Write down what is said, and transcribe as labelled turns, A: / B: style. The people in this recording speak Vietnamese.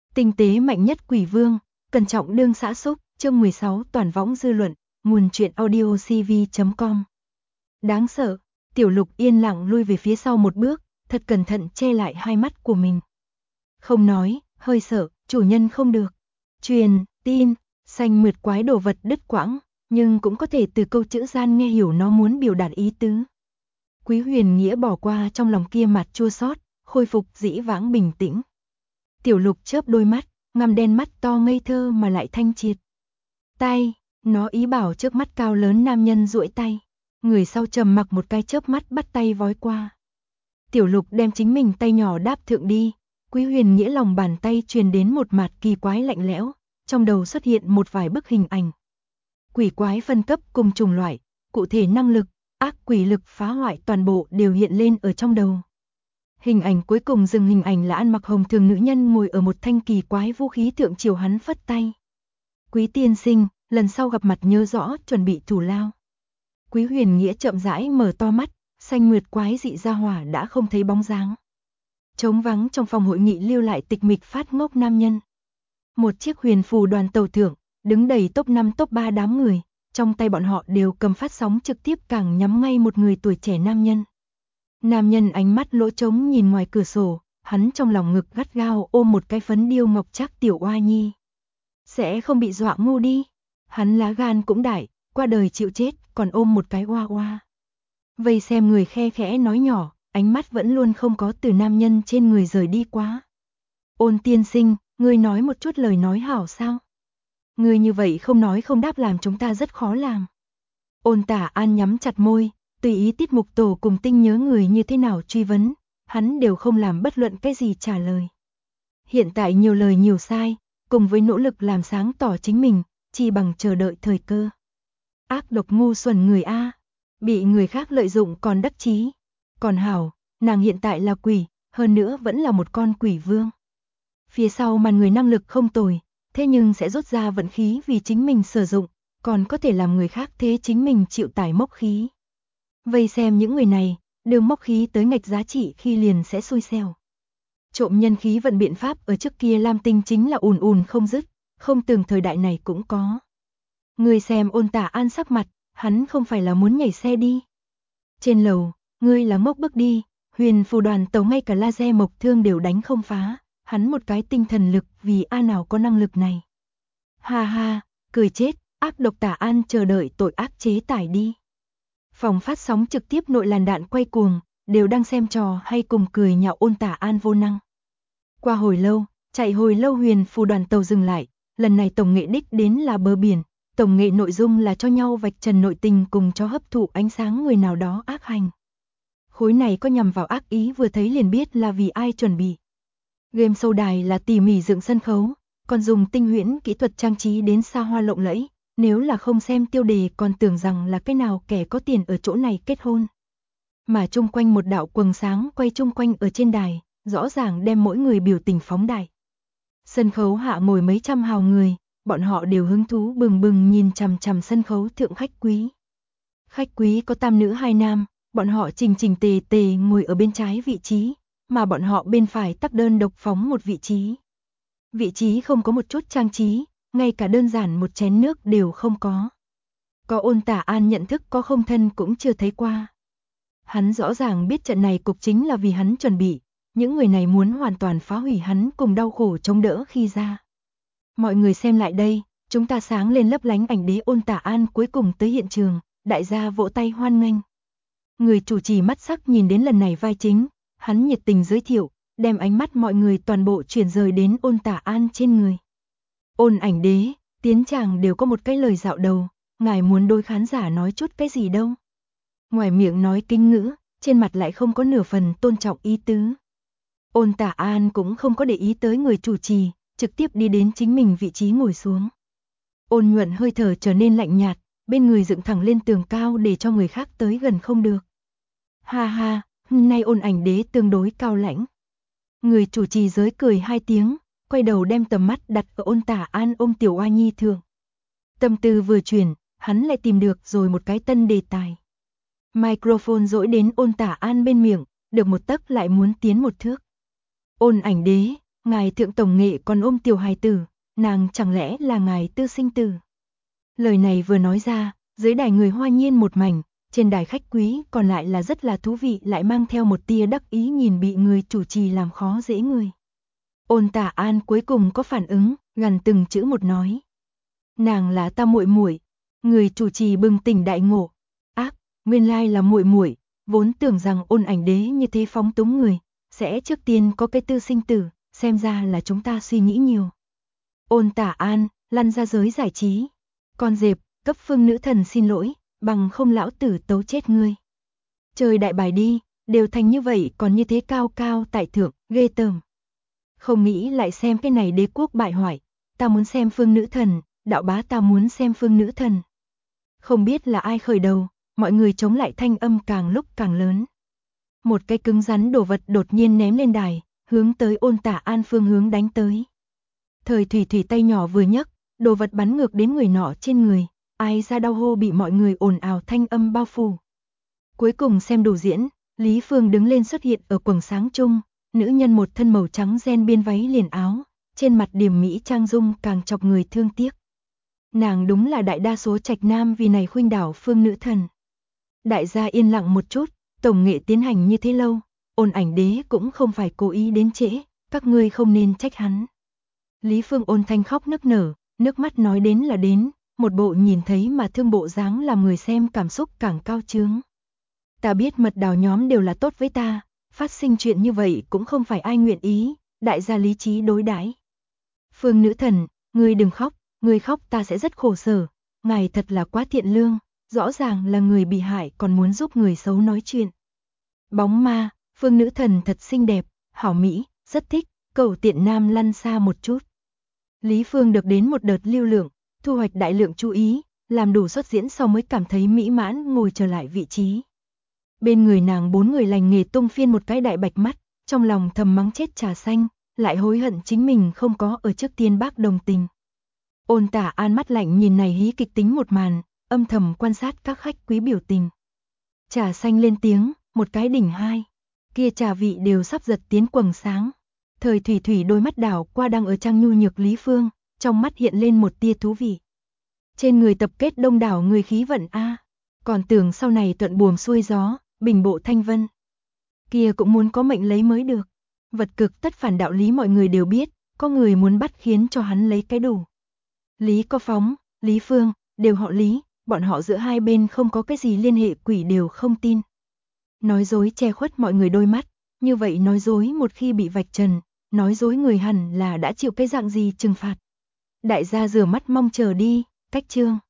A: Tinh tế mạnh nhất quỷ vương, cẩn trọng đương xã xúc, chương 16 toàn võng dư luận, nguồn truyện audio cv.com. Đáng sợ, Tiểu Lục yên lặng lui về phía sau một bước, thật cẩn thận che lại hai mắt của mình. Không nói, hơi sợ, chủ nhân không được. Truyền, tin, xanh mượt quái đồ vật đứt quãng, nhưng cũng có thể từ câu chữ gian nghe hiểu nó muốn biểu đạt ý tứ. Quý Huyền Nghĩa bỏ qua trong lòng kia mặt chua xót, khôi phục dĩ vãng bình tĩnh. Tiểu Lục chớp đôi mắt, ngăm đen mắt to ngây thơ mà lại thanh triệt. Tay, nó ý bảo trước mắt cao lớn nam nhân duỗi tay. Người sau trầm mặc một cái chớp mắt bắt tay vói qua. Tiểu Lục đem chính mình tay nhỏ đáp thượng đi. Quý Huyền Nghĩa lòng bàn tay truyền đến một mạt kỳ quái lạnh lẽo, trong đầu xuất hiện một vài bức hình ảnh. Quỷ quái phân cấp cùng chủng loại, cụ thể năng lực, ác quỷ lực phá hoại toàn bộ đều hiện lên ở trong đầu. Hình ảnh cuối cùng dừng hình ảnh là ăn mặc hồng thường nữ nhân ngồi ở một thanh kỳ quái vũ khí thượng chiều hắn phất tay. Quý tiên sinh, lần sau gặp mặt nhớ rõ chuẩn bị thủ lao. Quý Huyền Nghĩa chậm rãi mở to mắt, xanh mượt quái dị ra hỏa đã không thấy bóng dáng. Trống vắng trong phòng hội nghị lưu lại tịch mịch phát ngốc nam nhân. Một chiếc huyền phù đoàn tàu thượng, đứng đầy top 5 top 3 đám người, trong tay bọn họ đều cầm phát sóng trực tiếp càng nhắm ngay một người tuổi trẻ nam nhân. Nam nhân ánh mắt lỗ trống nhìn ngoài cửa sổ, hắn trong lòng ngực gắt gao ôm một cái phấn điêu ngọc trác tiểu oa nhi. Sẽ không bị dọa ngu đi. Hắn lá gan cũng đại, qua đời chịu chết, còn ôm một cái oa oa. Vây xem người khe khẽ nói nhỏ, ánh mắt vẫn luôn không có từ nam nhân trên người rời đi quá. Ôn tiên sinh, ngươi nói một chút lời nói hảo sao? Ngươi như vậy không nói không đáp làm chúng ta rất khó làm. Ôn Tả An nhắm chặt môi, tùy ý tiết mục tổ cùng tinh nhớ người như thế nào truy vấn, hắn đều không làm bất luận cái gì trả lời. Hiện tại nhiều lời nhiều sai, cùng với nỗ lực làm sáng tỏ chính mình, chỉ bằng chờ đợi thời cơ. Ác độc ngu xuẩn người A, bị người khác lợi dụng còn đắc chí. Còn hảo, nàng hiện tại là quỷ, hơn nữa vẫn là một con quỷ vương. Phía sau màn người năng lực không tồi, thế nhưng sẽ rút ra vận khí vì chính mình sử dụng, còn có thể làm người khác thế chính mình chịu tải mốc khí. Vây xem những người này, đường mốc khí tới ngạch giá trị khi liền sẽ xui xẻo. Trộm nhân khí vận biện pháp ở trước kia Lam Tinh chính là ùn ùn không dứt, không từng thời đại này cũng có. Người xem Ôn Tả An sắc mặt, hắn không phải là muốn nhảy xe đi. Trên lầu, ngươi là ngốc bước đi, huyền phù đoàn tàu ngay cả laser mộc thương đều đánh không phá, hắn một cái tinh thần lực vì A nào có năng lực này. Ha ha, cười chết, ác độc Tả An chờ đợi tội ác chế tải đi. Phòng phát sóng trực tiếp nội làn đạn quay cuồng, đều đang xem trò hay cùng cười nhạo Ôn Tả An vô năng. Qua hồi lâu, chạy hồi lâu huyền phù đoàn tàu dừng lại, lần này tổng nghệ đích đến là bờ biển, tổng nghệ nội dung là cho nhau vạch trần nội tình cùng cho hấp thụ ánh sáng người nào đó ác hành. Khối này có nhằm vào ác ý vừa thấy liền biết là vì ai chuẩn bị. Game show đài là tỉ mỉ dựng sân khấu, còn dùng tinh huyễn kỹ thuật trang trí đến xa hoa lộng lẫy, nếu là không xem tiêu đề còn tưởng rằng là cái nào kẻ có tiền ở chỗ này kết hôn. Mà chung quanh một đạo quầng sáng quay chung quanh ở trên đài, rõ ràng đem mỗi người biểu tình phóng đại. Sân khấu hạ ngồi mấy trăm hào người, bọn họ đều hứng thú bừng bừng nhìn chằm chằm sân khấu thượng khách quý. Khách quý có tam nữ hai nam, bọn họ chỉnh chỉnh tề tề ngồi ở bên trái vị trí, mà bọn họ bên phải tắc đơn độc phóng một vị trí. Vị trí không có một chút trang trí, ngay cả đơn giản một chén nước đều không có. Có Ôn Tả An nhận thức có không thân cũng chưa thấy qua. Hắn rõ ràng biết trận này cục chính là vì hắn chuẩn bị, những người này muốn hoàn toàn phá hủy hắn cùng đau khổ chống đỡ khi ra. Mọi người xem lại đây, chúng ta sáng lên lấp lánh ảnh đế Ôn Tả An cuối cùng tới hiện trường, đại gia vỗ tay hoan nghênh. Người chủ trì mắt sắc nhìn đến lần này vai chính, hắn nhiệt tình giới thiệu, đem ánh mắt mọi người toàn bộ chuyển rời đến Ôn Tả An trên người. Ôn ảnh đế, tiến tràng đều có một cái lời dạo đầu, ngài muốn đối khán giả nói chút cái gì đâu. Ngoài miệng nói kinh ngữ, trên mặt lại không có nửa phần tôn trọng ý tứ. Ôn Tả An cũng không có để ý tới người chủ trì, trực tiếp đi đến chính mình vị trí ngồi xuống. Ôn nhuận hơi thở trở nên lạnh nhạt, bên người dựng thẳng lên tường cao để cho người khác tới gần không được. Ha ha, hôm nay Ôn ảnh đế tương đối cao lãnh. Người chủ trì giới cười hai tiếng, quay đầu đem tầm mắt đặt ở Ôn Tả An ôm tiểu oa nhi thượng. Tâm tư vừa chuyển, hắn lại tìm được rồi một cái tân đề tài. Microphone dỗi đến Ôn Tả An bên miệng, được một tấc lại muốn tiến một thước. Ôn ảnh đế, ngài thượng tổng nghệ còn ôm tiểu hài tử, nàng chẳng lẽ là ngài tư sinh tử. Lời này vừa nói ra, dưới đài người hoa nhiên một mảnh, trên đài khách quý còn lại là rất là thú vị, lại mang theo một tia đắc ý nhìn bị người chủ trì làm khó dễ người. Ôn Tả An cuối cùng có phản ứng, gần từng chữ một nói. Nàng là ta muội muội. Người chủ trì bừng tỉnh đại ngộ. Ác, nguyên lai là muội muội, vốn tưởng rằng Ôn Ảnh Đế như thế phóng túng người, sẽ trước tiên có cái tư sinh tử, xem ra là chúng ta suy nghĩ nhiều. Ôn Tả An, lăn ra giới giải trí. Con dẹp, cấp Phương nữ thần xin lỗi, bằng không lão tử tấu chết ngươi. Trời đại bài đi, đều thành như vậy còn như thế cao cao tại thượng, ghê tởm. Không nghĩ lại xem cái này đế quốc bại hoại, ta muốn xem Phương nữ thần, đạo bá ta muốn xem Phương nữ thần. Không biết là ai khởi đầu, mọi người chống lại thanh âm càng lúc càng lớn. Một cái cứng rắn đồ vật đột nhiên ném lên đài, hướng tới Ôn Tả An phương hướng đánh tới. Thời Thủy Thủy tay nhỏ vừa nhấc, đồ vật bắn ngược đến người nọ trên người, ai ra đau hô bị mọi người ồn ào thanh âm bao phủ. Cuối cùng xem đủ diễn, Lý Phương đứng lên xuất hiện ở quầng sáng chung, nữ nhân một thân màu trắng ren biên váy liền áo, trên mặt điểm mỹ trang dung càng chọc người thương tiếc. Nàng đúng là đại đa số trạch nam vì này khuynh đảo Phương nữ thần. Đại gia yên lặng một chút, tổng nghệ tiến hành như thế lâu, Ôn Ảnh Đế cũng không phải cố ý đến trễ, các ngươi không nên trách hắn. Lý Phương ôn thanh khóc nức nở, nước mắt nói đến là đến, một bộ nhìn thấy mà thương bộ dáng làm người xem cảm xúc càng cao trướng. Ta biết mật đào nhóm đều là tốt với ta, phát sinh chuyện như vậy cũng không phải ai nguyện ý, đại gia lý trí đối đãi. Phương nữ thần, ngươi đừng khóc, ngươi khóc ta sẽ rất khổ sở, ngài thật là quá thiện lương, rõ ràng là người bị hại còn muốn giúp người xấu nói chuyện. Bóng ma, Phương nữ thần thật xinh đẹp, hảo mỹ, rất thích, cầu tiện nam lăn xa một chút. Lý Phương được đến một đợt lưu lượng, thu hoạch đại lượng chú ý, làm đủ xuất diễn sau mới cảm thấy mỹ mãn ngồi trở lại vị trí. Bên người nàng 4 người lành nghề tung phiên một cái đại bạch mắt, trong lòng thầm mắng chết Trà Xanh, lại hối hận chính mình không có ở trước tiên bác đồng tình. Ôn Tả An mắt lạnh nhìn này hí kịch tính một màn, âm thầm quan sát các khách quý biểu tình. Trà Xanh lên tiếng, một cái đỉnh hai, kia trà vị đều sắp giật tiến quầng sáng. Thời Thủy Thủy đôi mắt đảo qua đang ở trang nhu nhược Lý Phương, trong mắt hiện lên một tia thú vị. Trên người tập kết đông đảo người khí vận a, còn tưởng sau này thuận buồm xuôi gió, bình bộ thanh vân. Kia cũng muốn có mệnh lấy mới được. Vật cực tất phản đạo lý mọi người đều biết, có người muốn bắt khiến cho hắn lấy cái đủ. Lý Có Phóng, Lý Phương, đều họ Lý, bọn họ giữa hai bên không có cái gì liên hệ quỷ đều không tin. Nói dối che khuất mọi người đôi mắt, như vậy nói dối một khi bị vạch trần, nói dối người hẳn là đã chịu cái dạng gì trừng phạt. Đại gia rửa mắt mong chờ đi, cách chương.